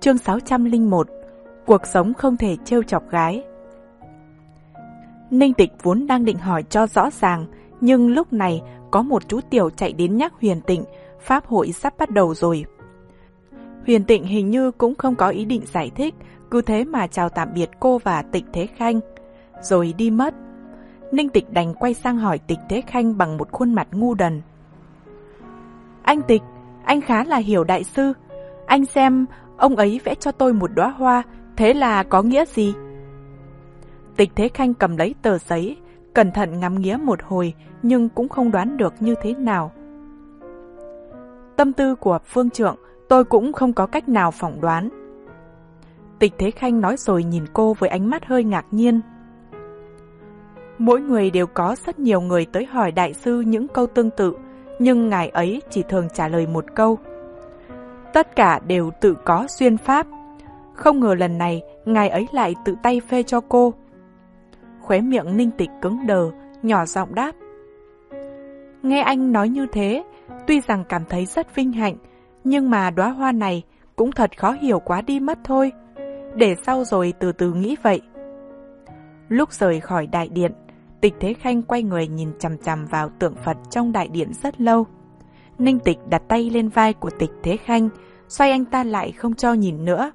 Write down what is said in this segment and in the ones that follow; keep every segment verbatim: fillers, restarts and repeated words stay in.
Chương sáu trăm lẻ một. Cuộc sống không thể trêu chọc gái. Ninh Tịch vốn đang định hỏi cho rõ ràng, nhưng lúc này có một chú tiểu chạy đến nhắc Huyền Tịnh, pháp hội sắp bắt đầu rồi. Huyền Tịnh hình như cũng không có ý định giải thích, cứ thế mà chào tạm biệt cô và Tịch Thế Khanh, rồi đi mất. Ninh Tịch đành quay sang hỏi Tịch Thế Khanh bằng một khuôn mặt ngu đần. Anh Tịch, anh khá là hiểu đại sư. Anh xem, ông ấy vẽ cho tôi một đóa hoa, thế là có nghĩa gì? Tịch Thế Khanh cầm lấy tờ giấy, cẩn thận ngắm nghía một hồi, nhưng cũng không đoán được như thế nào. Tâm tư của Phương Trượng, tôi cũng không có cách nào phỏng đoán. Tịch Thế Khanh nói rồi nhìn cô với ánh mắt hơi ngạc nhiên. Mỗi người đều có rất nhiều người tới hỏi đại sư những câu tương tự, nhưng ngài ấy chỉ thường trả lời một câu. Tất cả đều tự có duyên pháp. Không ngờ lần này, ngài ấy lại tự tay phê cho cô. Khóe miệng Ninh Tịch cứng đờ, nhỏ giọng đáp. Nghe anh nói như thế, tuy rằng cảm thấy rất vinh hạnh, nhưng mà đóa hoa này cũng thật khó hiểu quá đi mất thôi. Để sau rồi từ từ nghĩ vậy. Lúc rời khỏi đại điện, Tịch Thế Khanh quay người nhìn chằm chằm vào tượng Phật trong đại điện rất lâu. Ninh Tịch đặt tay lên vai của Tịch Thế Khanh, xoay anh ta lại không cho nhìn nữa.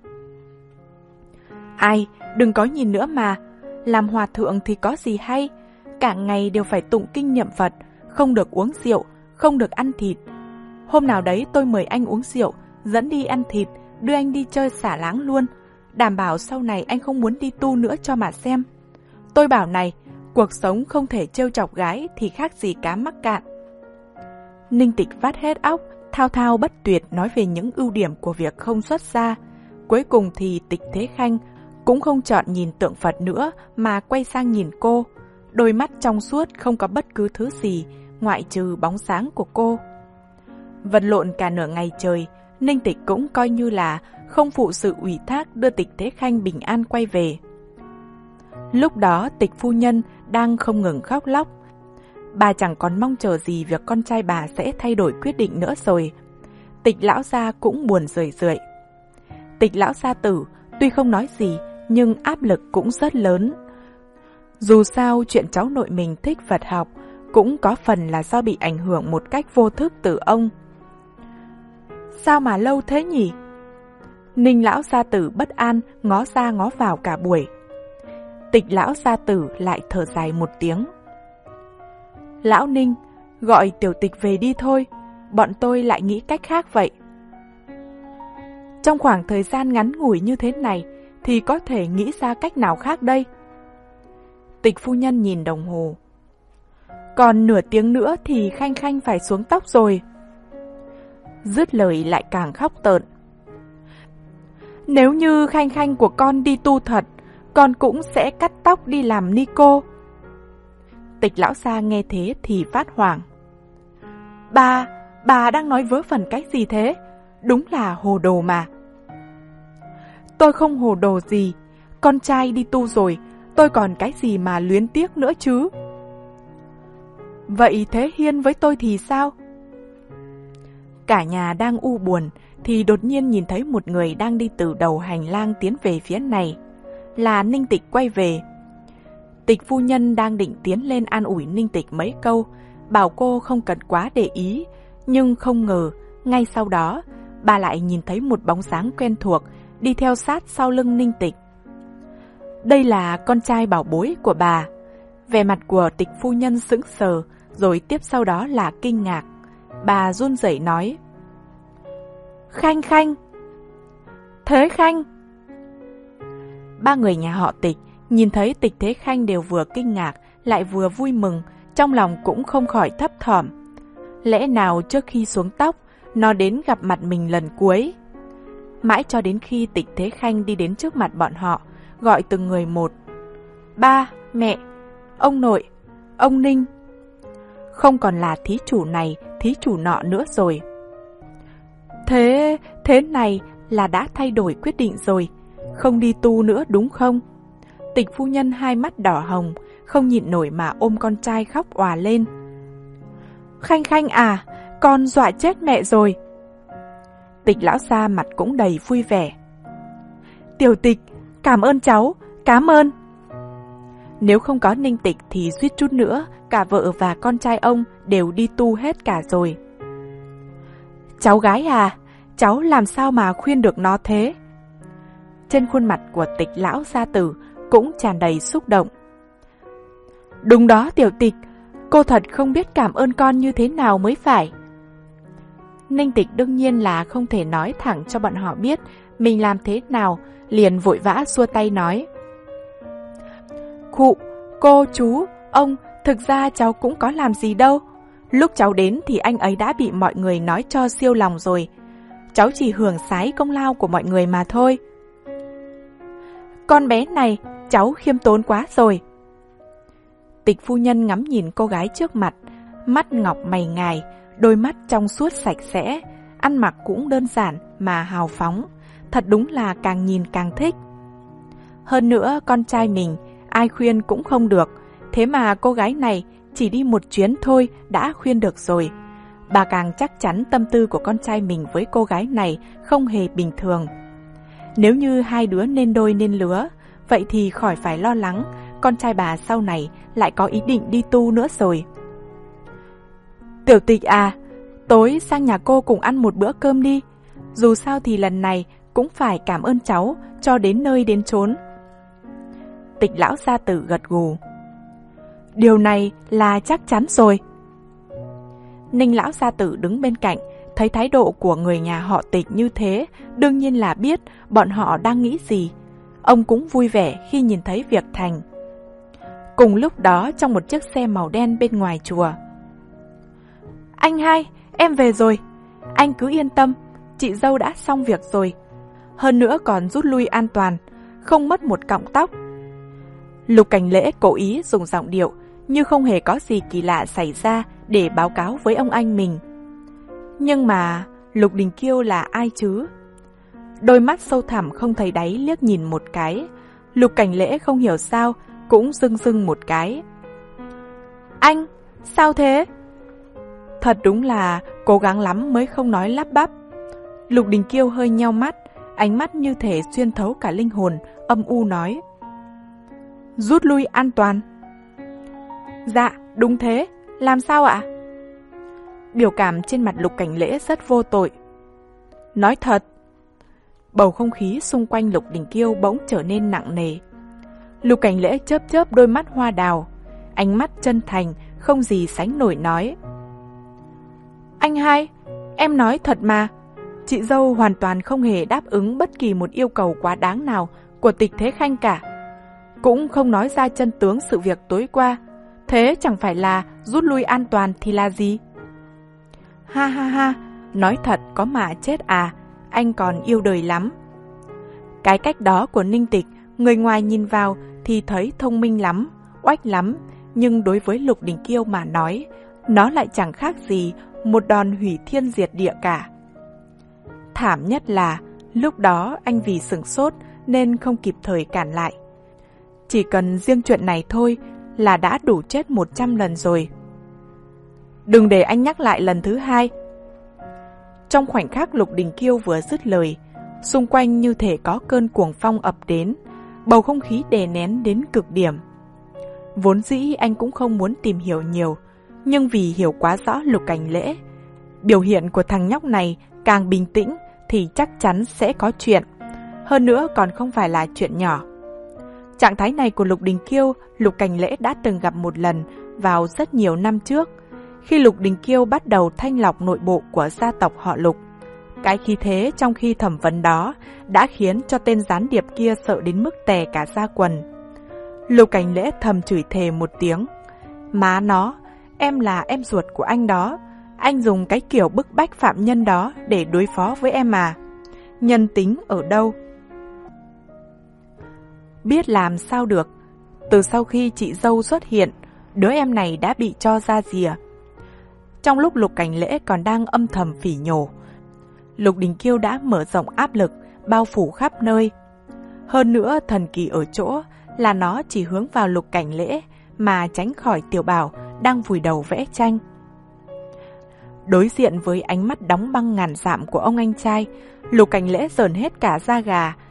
Ai, đừng có nhìn nữa mà. Làm hòa thượng thì có gì hay. Cả ngày đều phải tụng kinh niệm Phật, không được uống rượu, không được ăn thịt. Hôm nào đấy tôi mời anh uống rượu, dẫn đi ăn thịt, đưa anh đi chơi xả láng luôn. Đảm bảo sau này anh không muốn đi tu nữa cho mà xem. Tôi bảo này, cuộc sống không thể trêu chọc gái thì khác gì cá mắc cạn. Ninh Tịch vắt hết óc, thao thao bất tuyệt nói về những ưu điểm của việc không xuất gia. Cuối cùng thì Tịch Thế Khanh cũng không chọn nhìn tượng Phật nữa mà quay sang nhìn cô. Đôi mắt trong suốt không có bất cứ thứ gì ngoại trừ bóng sáng của cô. Vật lộn cả nửa ngày trời, Ninh Tịch cũng coi như là không phụ sự ủy thác đưa Tịch Thế Khanh bình an quay về. Lúc đó Tịch phu nhân đang không ngừng khóc lóc. Bà chẳng còn mong chờ gì việc con trai bà sẽ thay đổi quyết định nữa rồi. Tịch lão gia cũng buồn rười rượi. Tịch lão gia tử tuy không nói gì nhưng áp lực cũng rất lớn. Dù sao chuyện cháu nội mình thích Phật học cũng có phần là do bị ảnh hưởng một cách vô thức từ ông. Sao mà lâu thế nhỉ? Ninh lão gia tử bất an ngó ra ngó vào cả buổi. Tịch lão gia tử lại thở dài một tiếng. Lão Ninh, gọi tiểu Tịch về đi thôi, bọn tôi lại nghĩ cách khác vậy. Trong khoảng thời gian ngắn ngủi như thế này thì có thể nghĩ ra cách nào khác đây? Tịch phu nhân nhìn đồng hồ. Còn nửa tiếng nữa thì Khanh Khanh phải xuống tóc rồi. Dứt lời lại càng khóc tợn. Nếu như Khanh Khanh của con đi tu thật, con cũng sẽ cắt tóc đi làm ni cô. Tịch lão gia nghe thế thì phát hoảng. Bà, bà đang nói vớ vẩn cái gì thế? Đúng là hồ đồ mà. Tôi không hồ đồ gì. Con trai đi tu rồi, tôi còn cái gì mà luyến tiếc nữa chứ? Vậy Thế Hiên với tôi thì sao? Cả nhà đang u buồn thì đột nhiên nhìn thấy một người đang đi từ đầu hành lang tiến về phía này. Là Ninh Tịch quay về. Tịch phu nhân đang định tiến lên an ủi Ninh Tịch mấy câu, bảo cô không cần quá để ý, nhưng không ngờ, ngay sau đó, bà lại nhìn thấy một bóng dáng quen thuộc đi theo sát sau lưng Ninh Tịch. Đây là con trai bảo bối của bà. Vẻ mặt của Tịch phu nhân sững sờ, rồi tiếp sau đó là kinh ngạc. Bà run rẩy nói. Khanh Khanh! Thế Khanh! Ba người nhà họ Tịch nhìn thấy Tịch Thế Khanh đều vừa kinh ngạc lại vừa vui mừng, trong lòng cũng không khỏi thấp thỏm. Lẽ nào trước khi xuống tóc, nó đến gặp mặt mình lần cuối? Mãi cho đến khi Tịch Thế Khanh đi đến trước mặt bọn họ, gọi từng người một. Ba, mẹ, ông nội, ông Ninh. Không còn là thí chủ này, thí chủ nọ nữa rồi. Thế, thế này là đã thay đổi quyết định rồi, không đi tu nữa đúng không? Tịch phu nhân hai mắt đỏ hồng, không nhịn nổi mà ôm con trai khóc òa lên. Khanh Khanh à, con dọa chết mẹ rồi. Tịch lão gia mặt cũng đầy vui vẻ. Tiểu Tịch, cảm ơn cháu, cảm ơn. Nếu không có Ninh Tịch thì suýt chút nữa cả vợ và con trai ông đều đi tu hết cả rồi. Cháu gái à, cháu làm sao mà khuyên được nó thế? Trên khuôn mặt của Tịch lão gia tử cũng tràn đầy xúc động. Đúng đó Tiểu Tịch, cô thật không biết cảm ơn con như thế nào mới phải. Ninh Tịch đương nhiên là không thể nói thẳng cho bọn họ biết mình làm thế nào, liền vội vã xua tay nói. Khụ, cô, chú, ông, thực ra cháu cũng có làm gì đâu. Lúc cháu đến thì anh ấy đã bị mọi người nói cho siêu lòng rồi. Cháu chỉ hưởng sái công lao của mọi người mà thôi. Con bé này, cháu khiêm tốn quá rồi. Tịch phu nhân ngắm nhìn cô gái trước mặt, mắt ngọc mày ngài, đôi mắt trong suốt sạch sẽ, ăn mặc cũng đơn giản mà hào phóng, thật đúng là càng nhìn càng thích. Hơn nữa con trai mình, ai khuyên cũng không được, thế mà cô gái này chỉ đi một chuyến thôi đã khuyên được rồi. Bà càng chắc chắn tâm tư của con trai mình với cô gái này không hề bình thường. Nếu như hai đứa nên đôi nên lứa, vậy thì khỏi phải lo lắng, con trai bà sau này lại có ý định đi tu nữa rồi. Tiểu Tịch à, tối sang nhà cô cùng ăn một bữa cơm đi. Dù sao thì lần này cũng phải cảm ơn cháu cho đến nơi đến chốn. Tịch lão gia tử gật gù. Điều này là chắc chắn rồi. Ninh lão gia tử đứng bên cạnh, thấy thái độ của người nhà họ Tịch như thế, đương nhiên là biết bọn họ đang nghĩ gì. Ông cũng vui vẻ khi nhìn thấy việc thành. Cùng lúc đó trong một chiếc xe màu đen bên ngoài chùa. Anh hai, em về rồi. Anh cứ yên tâm, chị dâu đã xong việc rồi. Hơn nữa còn rút lui an toàn, không mất một cọng tóc. Lục Cảnh Lễ cố ý dùng giọng điệu như không hề có gì kỳ lạ xảy ra để báo cáo với ông anh mình. Nhưng mà Lục Đình Kiêu là ai chứ? Đôi mắt sâu thẳm không thấy đáy liếc nhìn một cái. Lục Cảnh Lễ không hiểu sao cũng rưng rưng một cái. Anh, sao thế? Thật đúng là cố gắng lắm mới không nói lắp bắp. Lục Đình Kiêu hơi nheo mắt, ánh mắt như thể xuyên thấu cả linh hồn, âm u nói. Rút lui an toàn. Dạ, đúng thế, làm sao ạ? Biểu cảm trên mặt Lục Cảnh Lễ rất vô tội. Nói thật. Bầu không khí xung quanh Lục Đình Kiêu bỗng trở nên nặng nề. Lục Cảnh Lễ chớp chớp đôi mắt hoa đào, ánh mắt chân thành, không gì sánh nổi nói. Anh hai, em nói thật mà, chị dâu hoàn toàn không hề đáp ứng bất kỳ một yêu cầu quá đáng nào của Tịch Thế Khanh cả. Cũng không nói ra chân tướng sự việc tối qua, thế chẳng phải là rút lui an toàn thì là gì? Ha ha ha, nói thật có mà chết à, anh còn yêu đời lắm. Cái cách đó của Ninh Tịch, người ngoài nhìn vào thì thấy thông minh lắm, oách lắm, nhưng đối với Lục Đình Kiêu mà nói, nó lại chẳng khác gì một đòn hủy thiên diệt địa cả. Thảm nhất là, lúc đó anh vì sửng sốt nên không kịp thời cản lại. Chỉ cần riêng chuyện này thôi là đã đủ chết một trăm lần rồi. Đừng để anh nhắc lại lần thứ hai. Trong khoảnh khắc Lục Đình Kiêu vừa dứt lời, xung quanh như thể có cơn cuồng phong ập đến, bầu không khí đè nén đến cực điểm. Vốn dĩ anh cũng không muốn tìm hiểu nhiều, nhưng vì hiểu quá rõ Lục Cảnh Lễ, biểu hiện của thằng nhóc này càng bình tĩnh thì chắc chắn sẽ có chuyện. Hơn nữa còn không phải là chuyện nhỏ. Trạng thái này của Lục Đình Kiêu, Lục Cảnh Lễ đã từng gặp một lần vào rất nhiều năm trước, khi Lục Đình Kiêu bắt đầu thanh lọc nội bộ của gia tộc họ Lục. Cái khí thế trong khi thẩm vấn đó đã khiến cho tên gián điệp kia sợ đến mức tè cả da quần. Lục Cảnh Lễ thầm chửi thề một tiếng. Má nó, em là em ruột của anh đó. Anh dùng cái kiểu bức bách phạm nhân đó để đối phó với em à? Nhân tính ở đâu? Biết làm sao được. Từ sau khi chị dâu xuất hiện, đứa em này đã bị cho ra rìa. Trong lúc Lục Cảnh Lễ còn đang âm thầm phỉ nhổ, Lục Đình Kiêu đã mở rộng áp lực, bao phủ khắp nơi. Hơn nữa thần kỳ ở chỗ là nó chỉ hướng vào Lục Cảnh Lễ mà tránh khỏi Tiểu Bảo đang vùi đầu vẽ tranh. Đối diện với ánh mắt đóng băng ngàn dặm của ông anh trai, Lục Cảnh Lễ rờn hết cả da gà.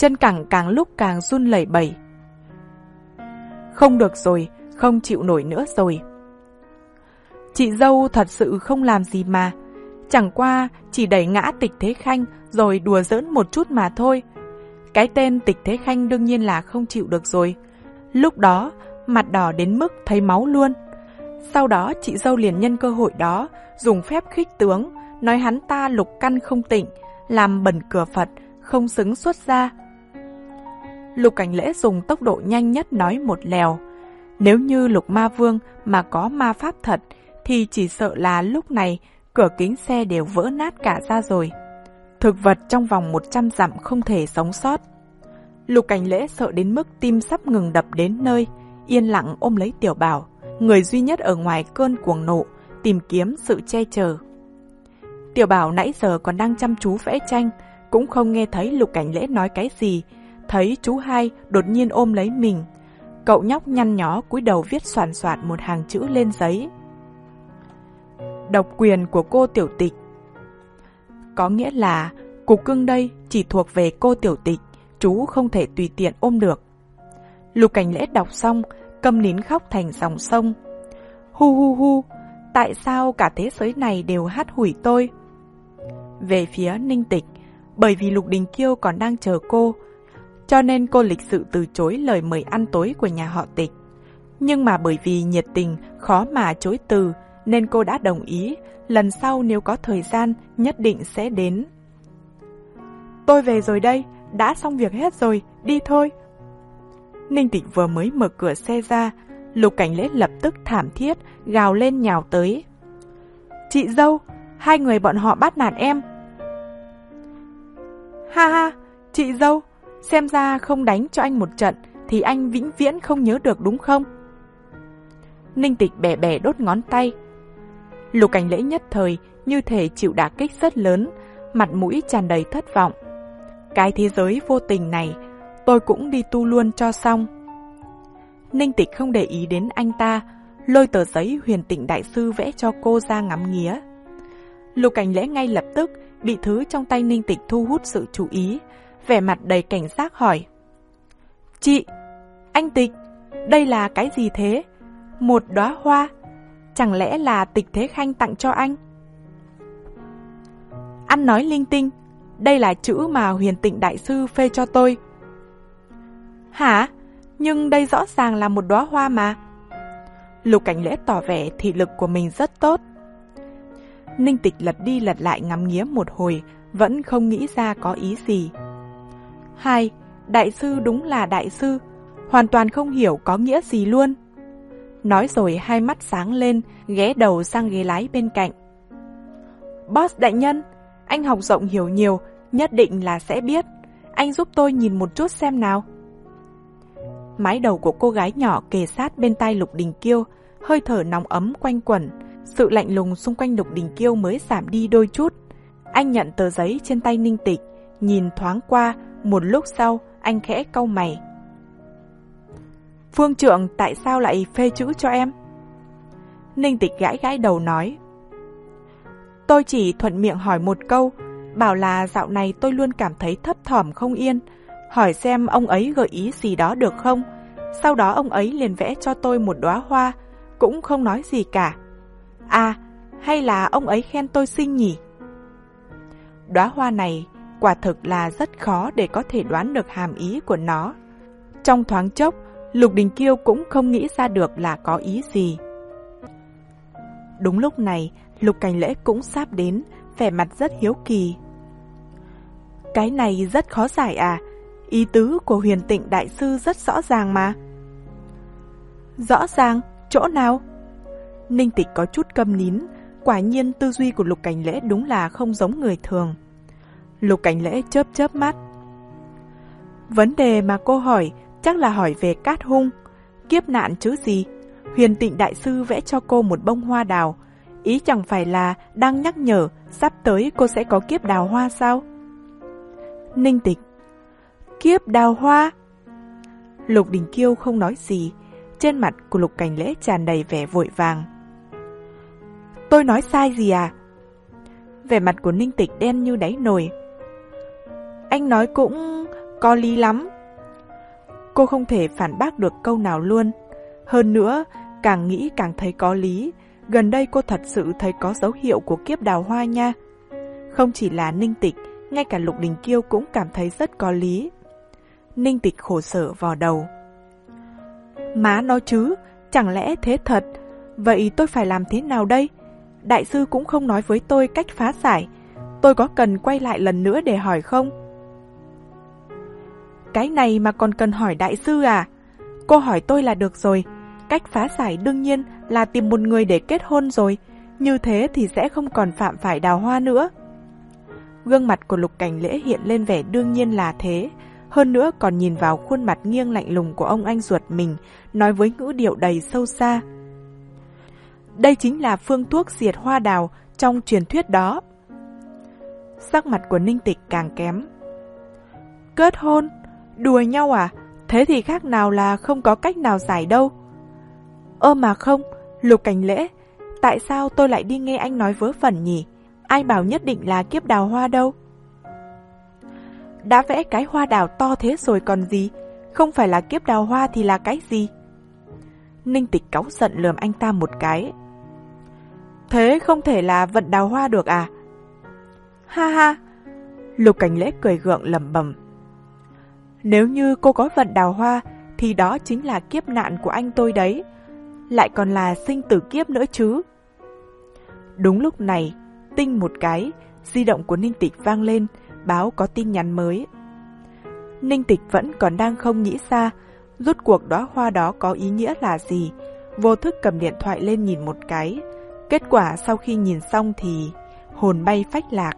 chân cẳng càng lúc càng run lẩy bẩy. Không được rồi, không chịu nổi nữa rồi. Chị dâu thật sự không làm gì mà, chẳng qua chỉ đẩy ngã Tịch Thế Khanh rồi đùa giỡn một chút mà thôi. Cái tên Tịch Thế Khanh đương nhiên là không chịu được rồi. Lúc đó, mặt đỏ đến mức thấy máu luôn. Sau đó chị dâu liền nhân cơ hội đó, dùng phép khích tướng, nói hắn ta lục căn không tịnh, làm bẩn cửa Phật, không xứng xuất gia. Lục Cảnh Lễ dùng tốc độ nhanh nhất nói một lèo. Nếu như Lục Ma Vương mà có ma pháp thật, thì chỉ sợ là lúc này cửa kính xe đều vỡ nát cả ra rồi. Thực vật trong vòng một trăm dặm không thể sống sót. Lục Cảnh Lễ sợ đến mức tim sắp ngừng đập đến nơi, yên lặng ôm lấy Tiểu Bảo, người duy nhất ở ngoài cơn cuồng nộ, tìm kiếm sự che chở. Tiểu Bảo nãy giờ còn đang chăm chú vẽ tranh, cũng không nghe thấy Lục Cảnh Lễ nói cái gì. Thấy chú hai đột nhiên ôm lấy mình, cậu nhóc nhăn nhó cúi đầu viết xoàn xoạt một hàng chữ lên giấy. Độc quyền của cô Tiểu Tịch. Có nghĩa là cục cưng đây chỉ thuộc về cô Tiểu Tịch, chú không thể tùy tiện ôm được. Lục Cảnh Lễ đọc xong, câm nín khóc thành dòng sông. Hu hu hu, tại sao cả thế giới này đều hắt hủi tôi? Về phía Ninh Tịch, bởi vì Lục Đình Kiêu còn đang chờ cô, cho nên cô lịch sự từ chối lời mời ăn tối của nhà họ Tịch. Nhưng mà bởi vì nhiệt tình khó mà chối từ, nên cô đã đồng ý, lần sau nếu có thời gian nhất định sẽ đến. Tôi về rồi đây, đã xong việc hết rồi, đi thôi. Ninh Tịch vừa mới mở cửa xe ra, Lục Cảnh Lễ lập tức thảm thiết, gào lên nhào tới. Chị dâu, hai người bọn họ bắt nạt em. Ha ha, chị dâu, xem ra không đánh cho anh một trận thì anh vĩnh viễn không nhớ được đúng không? Ninh Tịch bẻ bẻ đốt ngón tay. Lục Cảnh Lễ nhất thời như thể chịu đả kích rất lớn, mặt mũi tràn đầy thất vọng. Cái thế giới vô tình này, tôi cũng đi tu luôn cho xong. Ninh Tịch không để ý đến anh ta, lôi tờ giấy Huyền Tịnh Đại Sư vẽ cho cô ra ngắm nghía. Lục Cảnh Lễ ngay lập tức bị thứ trong tay Ninh Tịch thu hút sự chú ý, vẻ mặt đầy cảnh giác hỏi. Chị, anh Tịch, đây là cái gì thế? Một đóa hoa? Chẳng lẽ là Tịch Thế Khanh tặng cho anh? Anh nói linh tinh, đây là chữ mà Huyền Tịnh Đại Sư phê cho tôi. Hả? Nhưng đây rõ ràng là một đóa hoa mà. Lục Cảnh Lễ tỏ vẻ thị lực của mình rất tốt. Ninh Tịch lật đi lật lại ngắm nghía một hồi, vẫn không nghĩ ra có ý gì. Hai, đại sư đúng là đại sư, hoàn toàn không hiểu có nghĩa gì luôn. Nói rồi hai mắt sáng lên, ghé đầu sang ghế lái bên cạnh. Boss đại nhân, anh học rộng hiểu nhiều, nhất định là sẽ biết. Anh giúp tôi nhìn một chút xem nào. Mái đầu của cô gái nhỏ kề sát bên tai Lục Đình Kiêu, hơi thở nóng ấm quanh quẩn. Sự lạnh lùng xung quanh Lục Đình Kiêu mới giảm đi đôi chút. Anh nhận tờ giấy trên tay Ninh Tịch, nhìn thoáng qua, một lúc sau anh khẽ cau mày. Phương trượng tại sao lại phê chữ cho em? Ninh Tịch gãi gãi đầu nói. Tôi chỉ thuận miệng hỏi một câu, bảo là dạo này tôi luôn cảm thấy thấp thỏm không yên, hỏi xem ông ấy gợi ý gì đó được không. Sau đó ông ấy liền vẽ cho tôi một đóa hoa, cũng không nói gì cả. À, hay là ông ấy khen tôi xinh nhỉ? Đóa hoa này quả thực là rất khó để có thể đoán được hàm ý của nó. Trong thoáng chốc, Lục Đình Kiêu cũng không nghĩ ra được là có ý gì. Đúng lúc này, Lục Cảnh Lễ cũng sắp đến, vẻ mặt rất hiếu kỳ. Cái này rất khó giải à? Ý tứ của Huyền Tịnh Đại Sư rất rõ ràng mà. Rõ ràng? Chỗ nào? Ninh Tịch có chút câm nín, quả nhiên tư duy của Lục Cảnh Lễ đúng là không giống người thường. Lục Cảnh Lễ chớp chớp mắt. Vấn đề mà cô hỏi chắc là hỏi về cát hung. Kiếp nạn chứ gì? Huyền Tịnh Đại Sư vẽ cho cô một bông hoa đào, ý chẳng phải là đang nhắc nhở sắp tới cô sẽ có kiếp đào hoa sao? Ninh Tịch. Kiếp đào hoa? Lục Đình Kiêu không nói gì, trên mặt của Lục Cảnh Lễ tràn đầy vẻ vội vàng. Tôi nói sai gì à? Vẻ mặt của Ninh Tịch đen như đáy nồi. Anh nói cũng... có lý lắm. Cô không thể phản bác được câu nào luôn. Hơn nữa, càng nghĩ càng thấy có lý. Gần đây cô thật sự thấy có dấu hiệu của kiếp đào hoa nha. Không chỉ là Ninh Tịch, ngay cả Lục Đình Kiêu cũng cảm thấy rất có lý. Ninh Tịch khổ sở vò đầu. Má nói chứ, chẳng lẽ thế thật? Vậy tôi phải làm thế nào đây? Đại sư cũng không nói với tôi cách phá giải. Tôi có cần quay lại lần nữa để hỏi không? Cái này mà còn cần hỏi đại sư à? Cô hỏi tôi là được rồi. Cách phá giải đương nhiên là tìm một người để kết hôn rồi. Như thế thì sẽ không còn phạm phải đào hoa nữa. Gương mặt của Lục Cảnh Lễ hiện lên vẻ đương nhiên là thế. Hơn nữa còn nhìn vào khuôn mặt nghiêng lạnh lùng của ông anh ruột mình, nói với ngữ điệu đầy sâu xa. Đây chính là phương thuốc diệt hoa đào trong truyền thuyết đó. Sắc mặt của Ninh Tịch càng kém. Kết hôn? Đùa nhau à? Thế thì khác nào là không có cách nào giải đâu. Ơ mà không, Lục Cảnh Lễ, tại sao tôi lại đi nghe anh nói vớ vẩn nhỉ? Ai bảo nhất định là kiếp đào hoa đâu? Đã vẽ cái hoa đào to thế rồi còn gì? Không phải là kiếp đào hoa thì là cái gì? Ninh Tịch cáu giận lườm anh ta một cái. Thế không thể là vận đào hoa được à? Ha ha! Lục Cảnh Lễ cười gượng lẩm bẩm. Nếu như cô có vận đào hoa thì đó chính là kiếp nạn của anh tôi đấy. Lại còn là sinh tử kiếp nữa chứ. Đúng lúc này, tinh một cái, di động của Ninh Tịch vang lên, báo có tin nhắn mới. Ninh Tịch vẫn còn đang không nghĩ ra, rốt cuộc đóa hoa đó có ý nghĩa là gì. Vô thức cầm điện thoại lên nhìn một cái. Kết quả sau khi nhìn xong thì hồn bay phách lạc.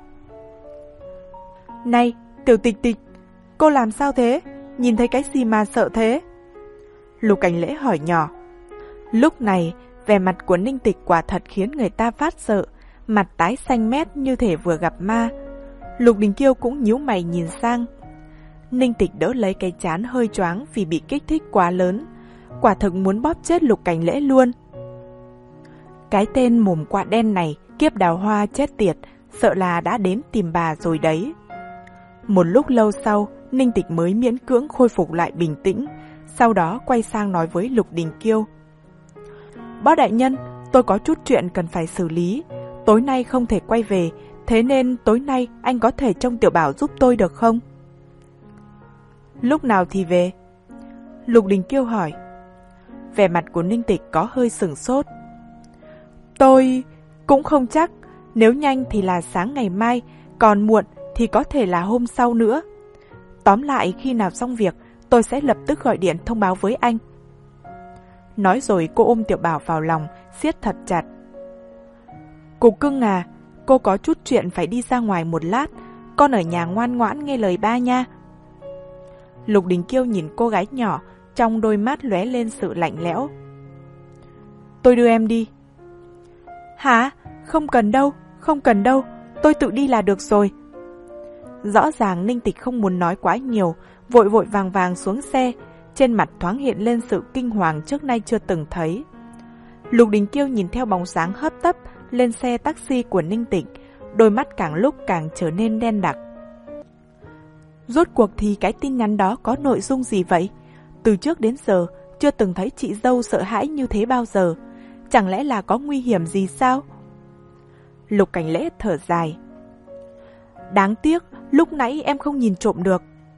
Này, Tiểu Tịch Tịch, cô làm sao thế? Nhìn thấy cái gì mà sợ thế? Lục Cảnh Lễ hỏi nhỏ. Lúc này, vẻ mặt của Ninh Tịch quả thật khiến người ta phát sợ, mặt tái xanh mét như thể vừa gặp ma. Lục Đình Kiêu cũng nhíu mày nhìn sang. Ninh Tịch đỡ lấy cái trán hơi choáng vì bị kích thích quá lớn. Quả thực muốn bóp chết Lục Cảnh Lễ luôn. Cái tên mồm quạ đen này, kiếp đào hoa chết tiệt, sợ là đã đến tìm bà rồi đấy. Một lúc lâu sau, Ninh Tịch mới miễn cưỡng khôi phục lại bình tĩnh, sau đó quay sang nói với Lục Đình Kiêu. Bác đại nhân, tôi có chút chuyện cần phải xử lý. Tối nay không thể quay về, thế nên tối nay anh có thể trông Tiểu Bảo giúp tôi được không? Lúc nào thì về? Lục Đình Kiêu hỏi. Vẻ mặt của Ninh Tịch có hơi sửng sốt. Tôi cũng không chắc, nếu nhanh thì là sáng ngày mai, còn muộn thì có thể là hôm sau nữa. Tóm lại khi nào xong việc, tôi sẽ lập tức gọi điện thông báo với anh. Nói rồi cô ôm Tiểu Bảo vào lòng, siết thật chặt. Cục cưng à, cô có chút chuyện phải đi ra ngoài một lát, con ở nhà ngoan ngoãn nghe lời ba nha. Lục Đình Kiêu nhìn cô gái nhỏ, trong đôi mắt lóe lên sự lạnh lẽo. Tôi đưa em đi. Hả? Không cần đâu, không cần đâu, tôi tự đi là được rồi. Rõ ràng Ninh Tịch không muốn nói quá nhiều, vội vội vàng vàng xuống xe, trên mặt thoáng hiện lên sự kinh hoàng trước nay chưa từng thấy. Lục Đình Kiêu nhìn theo bóng dáng hấp tấp lên xe taxi của Ninh Tịch, đôi mắt càng lúc càng trở nên đen đặc. Rốt cuộc thì cái tin nhắn đó có nội dung gì vậy? Từ trước đến giờ, chưa từng thấy chị dâu sợ hãi như thế bao giờ. Chẳng lẽ là có nguy hiểm gì sao? Lục Cảnh Lễ thở dài. Đáng tiếc, lúc nãy em không nhìn trộm được.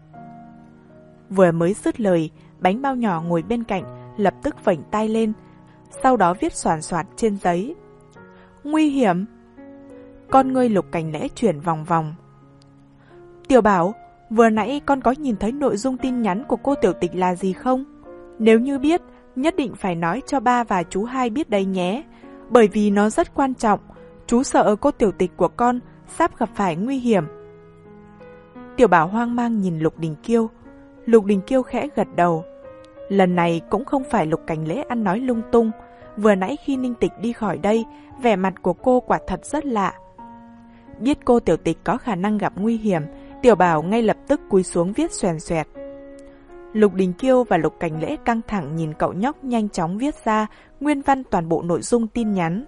Vừa mới dứt lời, bánh bao nhỏ ngồi bên cạnh lập tức vểnh tay lên, sau đó viết xoàn xoạt trên giấy. Nguy hiểm. Con ngươi Lục Cảnh Lễ chuyển vòng vòng. Tiểu Bảo, vừa nãy con có nhìn thấy nội dung tin nhắn của cô Tiểu Tịch là gì không? Nếu như biết, nhất định phải nói cho ba và chú hai biết đấy nhé, bởi vì nó rất quan trọng. Chú sợ cô Tiểu Tịch của con sắp gặp phải nguy hiểm. Tiểu Bảo hoang mang nhìn Lục Đình Kiêu. Lục Đình Kiêu khẽ gật đầu. Lần này cũng không phải Lục Cảnh Lễ ăn nói lung tung. Vừa nãy khi Ninh Tịch đi khỏi đây, vẻ mặt của cô quả thật rất lạ. Biết cô Tiểu Tịch có khả năng gặp nguy hiểm, Tiểu Bảo ngay lập tức cúi xuống viết xoèn xoẹt. Lục Đình Kiêu và Lục Cảnh Lễ căng thẳng nhìn cậu nhóc nhanh chóng viết ra nguyên văn toàn bộ nội dung tin nhắn.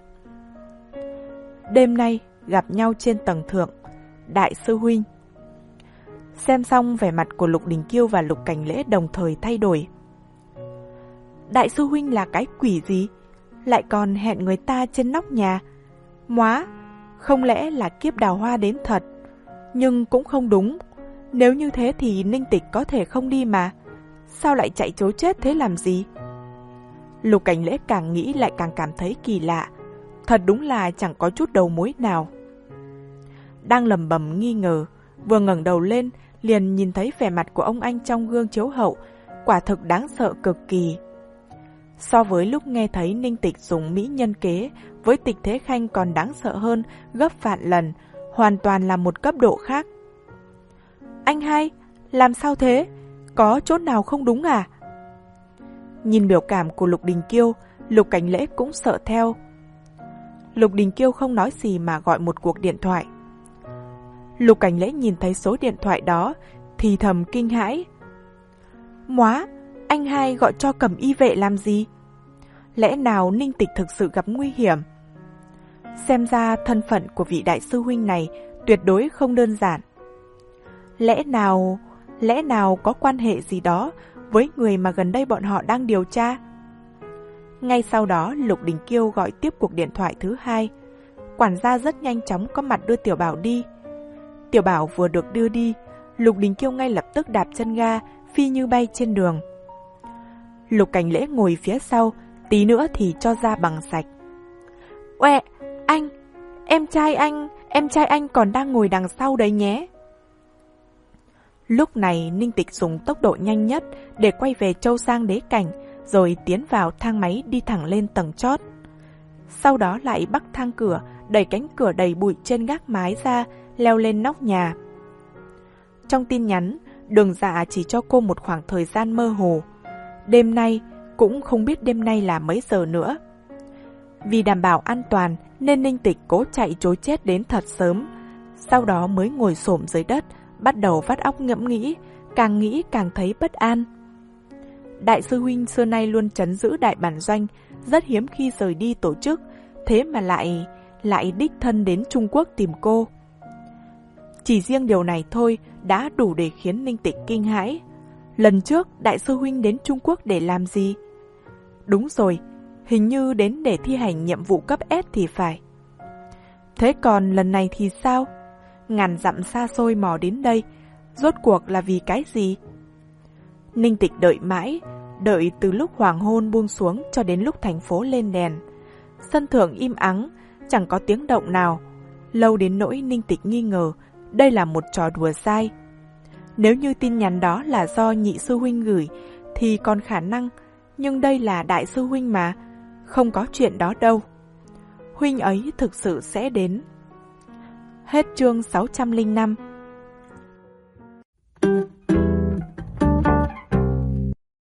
Đêm nay gặp nhau trên tầng thượng. Đại sư huynh. Xem xong vẻ mặt của Lục Đình Kiêu và Lục Cảnh Lễ đồng thời thay đổi. Đại sư huynh là cái quỷ gì? Lại còn hẹn người ta trên nóc nhà. Móa, không lẽ là kiếp đào hoa đến thật? Nhưng cũng không đúng. Nếu như thế thì Ninh Tịch có thể không đi mà. Sao lại chạy trối chết thế làm gì? Lục Cảnh Lễ càng nghĩ lại càng cảm thấy kỳ lạ. Thật đúng là chẳng có chút đầu mối nào. Đang lầm bầm nghi ngờ, vừa ngẩng đầu lên liền nhìn thấy vẻ mặt của ông anh trong gương chiếu hậu, quả thực đáng sợ cực kỳ. So với lúc nghe thấy Ninh Tịch dùng mỹ nhân kế với Tịch Thế Khanh còn đáng sợ hơn gấp vạn lần, hoàn toàn là một cấp độ khác. Anh hai, làm sao thế? Có chỗ nào không đúng à? Nhìn biểu cảm của Lục Đình Kiêu, Lục Cảnh Lễ cũng sợ theo. Lục Đình Kiêu không nói gì mà gọi một cuộc điện thoại. Lục Cảnh Lễ nhìn thấy số điện thoại đó thì thầm kinh hãi. Móa, anh hai gọi cho Cẩm Y vệ làm gì? Lẽ nào Ninh Tịch thực sự gặp nguy hiểm? Xem ra thân phận của vị đại sư huynh này tuyệt đối không đơn giản. Lẽ nào, lẽ nào có quan hệ gì đó với người mà gần đây bọn họ đang điều tra? Ngay sau đó Lục Đình Kiêu gọi tiếp cuộc điện thoại thứ hai. Quản gia rất nhanh chóng có mặt đưa Tiểu Bảo đi. Tiểu Bảo vừa được đưa đi, Lục Đình Kiêu ngay lập tức đạp chân ga, phi như bay trên đường. Lục Cảnh Lễ ngồi phía sau, tí nữa thì cho ra bằng sạch. Uẹ, anh, em trai anh, em trai anh còn đang ngồi đằng sau đấy nhé. Lúc này Ninh Tịch dùng tốc độ nhanh nhất để quay về Châu Sang Đế Cảnh, rồi tiến vào thang máy đi thẳng lên tầng chót. Sau đó lại bắc thang cửa, đẩy cánh cửa đầy bụi trên gác mái ra, leo lên nóc nhà. Trong tin nhắn, Đường Dạ chỉ cho cô một khoảng thời gian mơ hồ. Đêm nay, cũng không biết đêm nay là mấy giờ nữa. Vì đảm bảo an toàn nên Ninh Tịch cố chạy trối chết đến thật sớm. Sau đó mới ngồi xổm dưới đất, bắt đầu vắt óc ngẫm nghĩ, càng nghĩ càng thấy bất an. Đại sư huynh xưa nay luôn trấn giữ đại bản doanh, rất hiếm khi rời đi tổ chức, thế mà lại, lại đích thân đến Trung Quốc tìm cô. Chỉ riêng điều này thôi đã đủ để khiến Ninh Tịch kinh hãi. Lần trước đại sư huynh đến Trung Quốc để làm gì? Đúng rồi, hình như đến để thi hành nhiệm vụ cấp S thì phải. Thế còn lần này thì sao? Ngàn dặm xa xôi mò đến đây, rốt cuộc là vì cái gì? Ninh Tịch đợi mãi, đợi từ lúc hoàng hôn buông xuống cho đến lúc thành phố lên đèn. Sân thượng im ắng, chẳng có tiếng động nào. Lâu đến nỗi Ninh Tịch nghi ngờ đây là một trò đùa dai. Nếu như tin nhắn đó là do nhị sư huynh gửi thì còn khả năng, nhưng đây là đại sư huynh mà, không có chuyện đó đâu. Huynh ấy thực sự sẽ đến. Hết chương sáu trăm lẻ năm.